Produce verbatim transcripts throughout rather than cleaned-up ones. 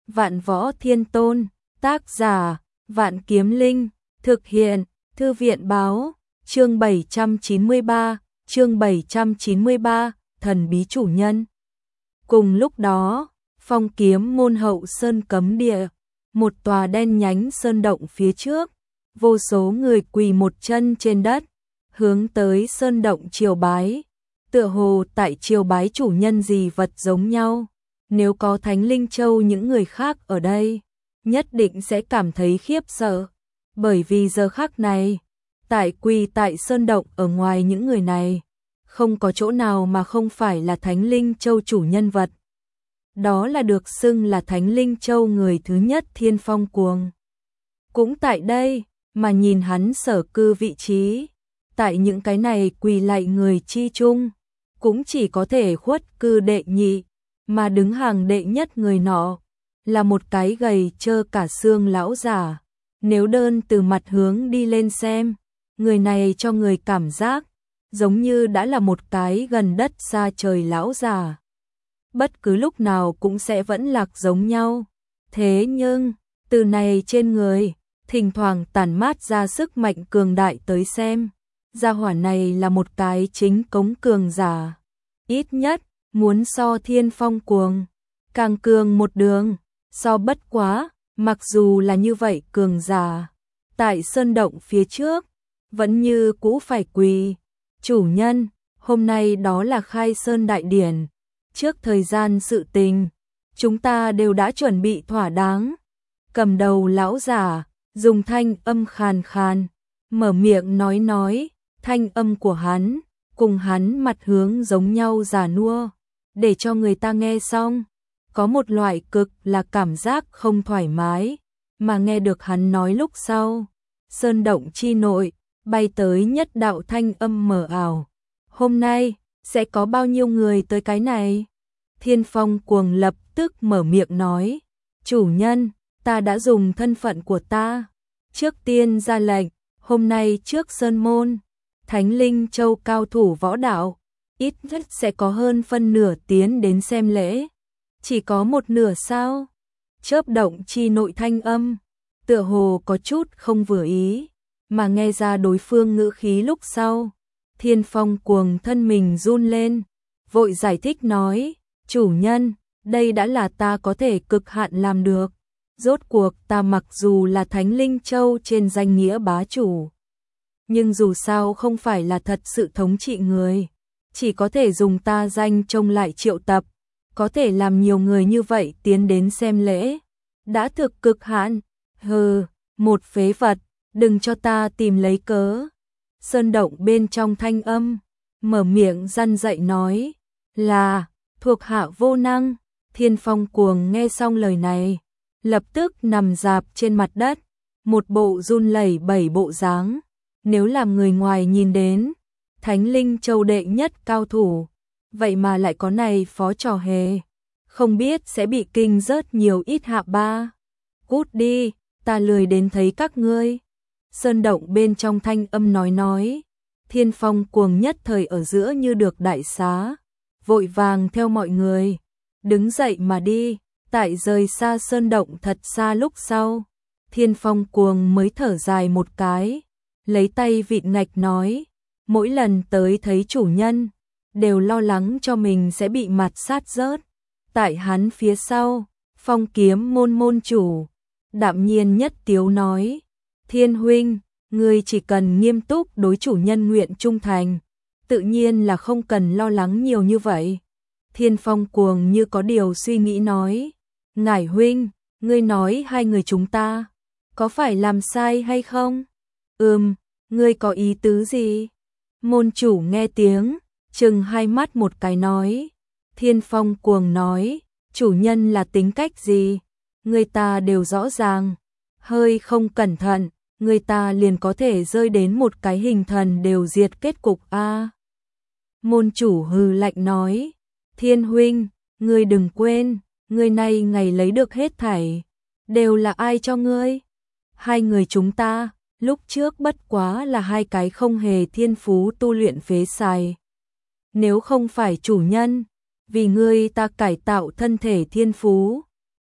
Vạn Võ Thiên Tôn, tác giả, Vạn Kiếm Linh, thực hiện, Thư viện báo, chương bảy trăm chín mươi ba, chương bảy trăm chín mươi ba, thần bí chủ nhân. Cùng lúc đó, Phong Kiếm môn hậu sơn cấm địa, một tòa đen nhánh sơn động phía trước, vô số người quỳ một chân trên đất, hướng tới sơn động triều bái, tựa hồ tại triều bái chủ nhân gì vật giống nhau. Nếu có Thánh Linh Châu những người khác ở đây, nhất định sẽ cảm thấy khiếp sợ, bởi vì giờ khắc này, tại quỳ tại sơn động ở ngoài những người này, không có chỗ nào mà không phải là Thánh Linh Châu chủ nhân vật. Đó là được xưng là Thánh Linh Châu người thứ nhất Thiên Phong Cuồng. Cũng tại đây, mà nhìn hắn sở cư vị trí, tại những cái này quỳ lạy người chi chung, cũng chỉ có thể khuất cư đệ nhị, mà đứng hàng đệ nhất người nọ, là một cái gầy trơ cả xương lão già. Nếu đơn từ mặt hướng đi lên xem, người này cho người cảm giác, giống như đã là một cái gần đất xa trời lão già. Bất cứ lúc nào cũng sẽ vẫn lạc giống nhau. Thế nhưng, từ này trên người, thỉnh thoảng tản mát ra sức mạnh cường đại tới xem. Gia hỏa này là một cái chính cống cường giả. Ít nhất, muốn so Thiên Phong Cuồng, càng cường một đường, so bất quá, mặc dù là như vậy cường giả. Tại sơn động phía trước, vẫn như cũ phải quỳ. Chủ nhân, hôm nay đó là khai sơn đại điển. Trước thời gian sự tình, chúng ta đều đã chuẩn bị thỏa đáng. Cầm đầu lão giả, dùng thanh âm khàn khàn, mở miệng nói nói, thanh âm của hắn, cùng hắn mặt hướng giống nhau già nua, để cho người ta nghe xong, có một loại cực là cảm giác không thoải mái, mà nghe được hắn nói lúc sau, sơn động chi nội, bay tới nhất đạo thanh âm mờ ảo. Hôm nay, sẽ có bao nhiêu người tới cái này? Thiên Phong Cuồng lập tức mở miệng nói, chủ nhân, ta đã dùng thân phận của ta, trước tiên ra lệnh, hôm nay trước sơn môn, Thánh Linh Châu cao thủ võ đạo, ít nhất sẽ có hơn phân nửa tiến đến xem lễ. Chỉ có một nửa sao? Chớp động chi nội thanh âm, tựa hồ có chút không vừa ý, mà nghe ra đối phương ngữ khí lúc sau. Thiên Phong Cuồng thân mình run lên, vội giải thích nói, chủ nhân, đây đã là ta có thể cực hạn làm được. Rốt cuộc ta mặc dù là Thánh Linh Châu trên danh nghĩa bá chủ, nhưng dù sao không phải là thật sự thống trị người, chỉ có thể dùng ta danh trông lại triệu tập, có thể làm nhiều người như vậy tiến đến xem lễ. Đã thực cực hạn, hừ, một phế vật, đừng cho ta tìm lấy cớ. Sơn động bên trong thanh âm, mở miệng răn dạy nói, là, thuộc hạ vô năng. Thiên Phong Cuồng nghe xong lời này, lập tức nằm rạp trên mặt đất, một bộ run lẩy bẩy bộ dáng. Nếu làm người ngoài nhìn đến, Thánh Linh Châu đệ nhất cao thủ, vậy mà lại có này phó trò hề, không biết sẽ bị kinh rớt nhiều ít hạ ba. Cút đi, ta lười đến thấy các ngươi. Sơn động bên trong thanh âm nói nói, Thiên Phong Cuồng nhất thời ở giữa như được đại xá, vội vàng theo mọi người, đứng dậy mà đi. Tại rời xa sơn động thật xa lúc sau, Thiên Phong Cuồng mới thở dài một cái, lấy tay vịn ngạch nói, mỗi lần tới thấy chủ nhân, đều lo lắng cho mình sẽ bị mạt sát rớt. Tại hắn phía sau, Phong Kiếm môn môn chủ, đạm nhiên nhất tiếu nói, Thiên huynh, ngươi chỉ cần nghiêm túc đối chủ nhân nguyện trung thành, tự nhiên là không cần lo lắng nhiều như vậy. Thiên Phong Cuồng như có điều suy nghĩ nói, ngải huynh, ngươi nói hai người chúng ta, có phải làm sai hay không? Ừm, ngươi có ý tứ gì? Môn chủ nghe tiếng, chừng hai mắt một cái nói. Thiên Phong Cuồng nói, chủ nhân là tính cách gì? Người ta đều rõ ràng, hơi không cẩn thận, người ta liền có thể rơi đến một cái hình thần đều diệt kết cục a. À. Môn chủ hừ lạnh nói, Thiên huynh, ngươi đừng quên, người này ngày lấy được hết thảy, đều là ai cho ngươi? Hai người chúng ta, lúc trước bất quá là hai cái không hề thiên phú tu luyện phế xài. Nếu không phải chủ nhân, vì ngươi ta cải tạo thân thể thiên phú,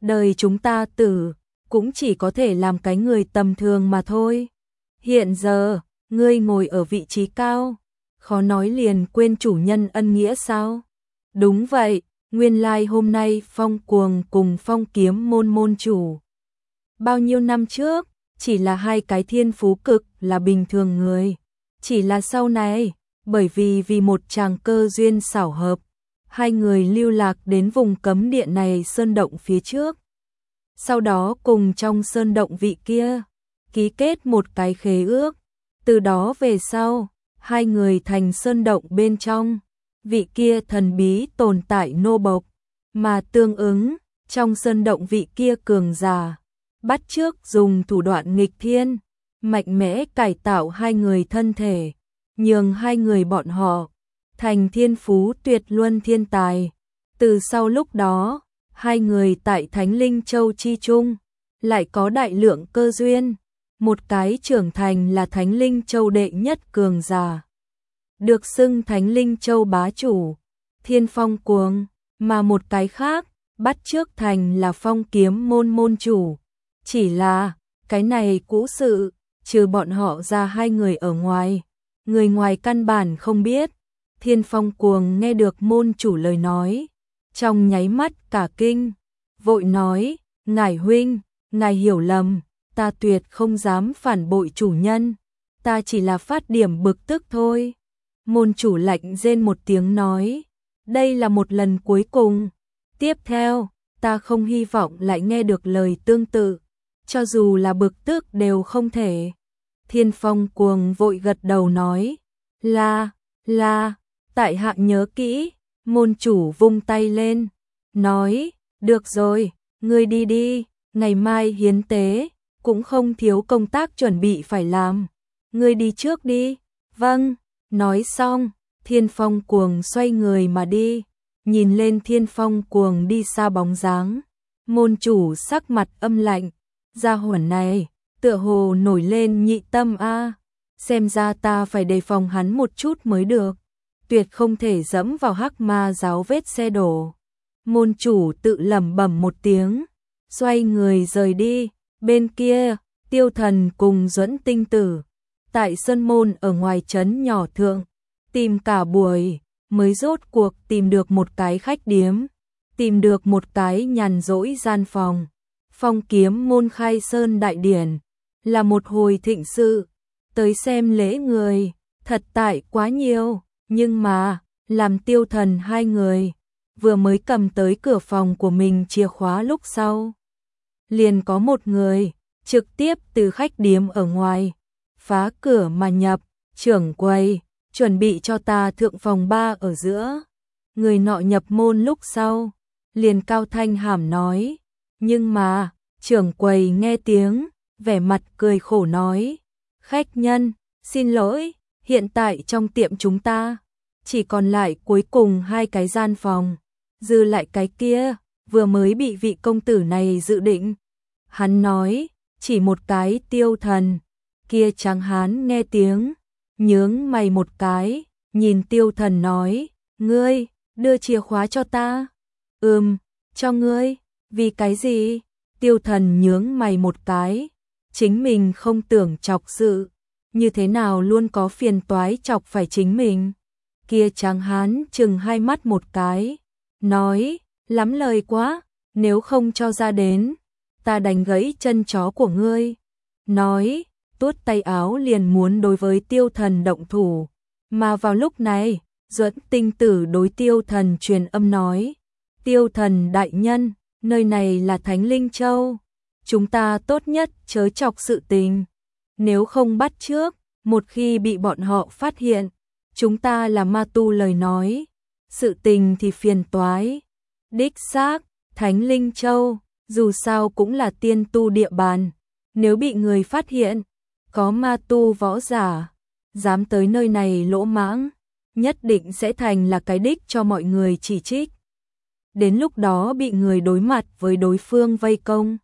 đời chúng ta tử, cũng chỉ có thể làm cái người tầm thường mà thôi. Hiện giờ, ngươi ngồi ở vị trí cao, khó nói liền quên chủ nhân ân nghĩa sao? Đúng vậy, nguyên lai hôm nay Phong Cuồng cùng Phong Kiếm môn môn chủ. Bao nhiêu năm trước, chỉ là hai cái thiên phú cực là bình thường người. Chỉ là sau này, bởi vì vì một chàng cơ duyên xảo hợp, hai người lưu lạc đến vùng cấm địa này sơn động phía trước. Sau đó cùng trong sơn động vị kia, ký kết một cái khế ước. Từ đó về sau, hai người thành sơn động bên trong, vị kia thần bí tồn tại nô bộc, mà tương ứng, trong sơn động vị kia cường giả, bắt chước dùng thủ đoạn nghịch thiên, mạnh mẽ cải tạo hai người thân thể, nhường hai người bọn họ thành thiên phú tuyệt luân thiên tài. Từ sau lúc đó, hai người tại Thánh Linh Châu chi chung, lại có đại lượng cơ duyên, một cái trưởng thành là Thánh Linh Châu đệ nhất cường giả, được xưng Thánh Linh Châu bá chủ, Thiên Phong Cuồng, mà một cái khác, bắt chước thành là Phong Kiếm môn môn chủ. Chỉ là, cái này cũ sự, trừ bọn họ ra hai người ở ngoài, người ngoài căn bản không biết. Thiên Phong Cuồng nghe được môn chủ lời nói, trong nháy mắt cả kinh, vội nói, ngài huynh, ngài hiểu lầm, ta tuyệt không dám phản bội chủ nhân, ta chỉ là phát điểm bực tức thôi. Môn chủ lạnh rên một tiếng nói, đây là một lần cuối cùng, tiếp theo, ta không hy vọng lại nghe được lời tương tự, cho dù là bực tức đều không thể. Thiên Phong Cuồng vội gật đầu nói, là, là, tại hạ nhớ kỹ. Môn chủ vung tay lên, nói, được rồi, ngươi đi đi, ngày mai hiến tế, cũng không thiếu công tác chuẩn bị phải làm, ngươi đi trước đi. Vâng, nói xong, Thiên Phong Cuồng xoay người mà đi, nhìn lên Thiên Phong Cuồng đi xa bóng dáng, môn chủ sắc mặt âm lạnh, gia hỏa này, tựa hồ nổi lên nhị tâm a, xem ra ta phải đề phòng hắn một chút mới được, tuyệt không thể dẫm vào hắc ma giáo vết xe đổ. Môn chủ tự lẩm bẩm một tiếng, xoay người rời đi. Bên kia, Tiêu Thần cùng Duẫn Tinh Tử, tại sân môn ở ngoài trấn nhỏ thượng, tìm cả buổi, mới rốt cuộc tìm được một cái khách điếm, tìm được một cái nhàn rỗi gian phòng. Phong Kiếm môn khai sơn đại điển, là một hồi thịnh sự, tới xem lễ người, thật tại quá nhiều, nhưng mà, làm Tiêu Thần hai người, vừa mới cầm tới cửa phòng của mình chìa khóa lúc sau. Liền có một người, trực tiếp từ khách điếm ở ngoài, phá cửa mà nhập, trưởng quầy, chuẩn bị cho ta thượng phòng ba ở giữa. Người nọ nhập môn lúc sau, liền cao thanh hàm nói, nhưng mà, trưởng quầy nghe tiếng, vẻ mặt cười khổ nói, khách nhân, xin lỗi, hiện tại trong tiệm chúng ta, chỉ còn lại cuối cùng hai cái gian phòng, dư lại cái kia, vừa mới bị vị công tử này dự định. Hắn nói, chỉ một cái. Tiêu Thần, kia tráng hán nghe tiếng, nhướng mày một cái, nhìn Tiêu Thần nói, ngươi, đưa chìa khóa cho ta. Ừm, cho ngươi, vì cái gì? Tiêu Thần nhướng mày một cái, chính mình không tưởng chọc sự, như thế nào luôn có phiền toái chọc phải chính mình. Kia tráng hán chừng hai mắt một cái, nói, lắm lời quá, nếu không cho ra đến, ta đánh gãy chân chó của ngươi. Nói, tuốt tay áo liền muốn đối với Tiêu Thần động thủ, mà vào lúc này, Duẫn Tinh Tử đối Tiêu Thần truyền âm nói, Tiêu Thần đại nhân, nơi này là Thánh Linh Châu, chúng ta tốt nhất chớ chọc sự tình, nếu không bắt trước, một khi bị bọn họ phát hiện, chúng ta là ma tu lời nói, sự tình thì phiền toái. Đích xác, Thánh Linh Châu, dù sao cũng là tiên tu địa bàn, nếu bị người phát hiện, có ma tu võ giả, dám tới nơi này lỗ mãng, nhất định sẽ thành là cái đích cho mọi người chỉ trích. Đến lúc đó bị người đối mặt với đối phương vây công.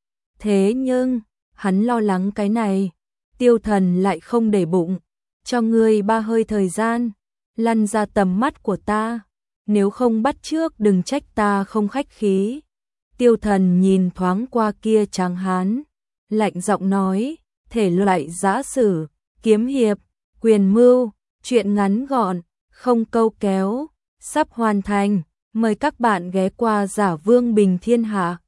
Thế nhưng, hắn lo lắng cái này, Tiêu Thần lại không để bụng, cho ngươi ba hơi thời gian, lăn ra tầm mắt của ta, nếu không bắt trước đừng trách ta không khách khí. Tiêu Thần nhìn thoáng qua kia tráng hán, lạnh giọng nói, thể loại giã sử, kiếm hiệp, quyền mưu, truyện ngắn gọn, không câu kéo, sắp hoàn thành, mời các bạn ghé qua Giả Vương Bình Thiên Hạ.